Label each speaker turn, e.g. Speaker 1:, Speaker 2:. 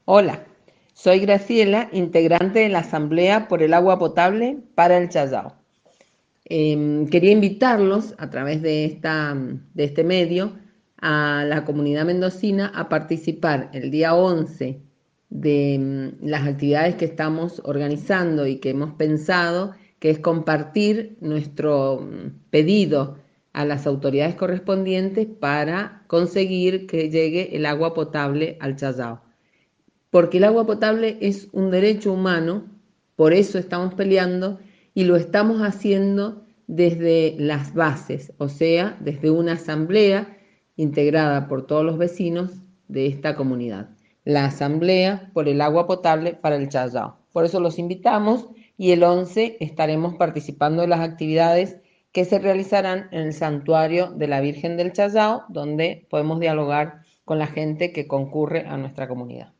Speaker 1: Hola, soy Graciela, integrante de la Asamblea por el Agua Potable para el Challao. Quería invitarlos a través de este medio a la comunidad mendocina a participar el día 11 de las actividades que estamos organizando y que hemos pensado, que es compartir nuestro pedido a las autoridades correspondientes para conseguir que llegue el agua potable al Challao. Porque el agua potable es un derecho humano, por eso estamos peleando y lo estamos haciendo desde las bases, o sea, desde una asamblea integrada por todos los vecinos de esta comunidad. La Asamblea por el Agua Potable para el Challao. Por eso los invitamos y el 11 estaremos participando de las actividades que se realizarán en el Santuario de la Virgen del Challao, donde podemos dialogar con la gente que concurre a nuestra comunidad.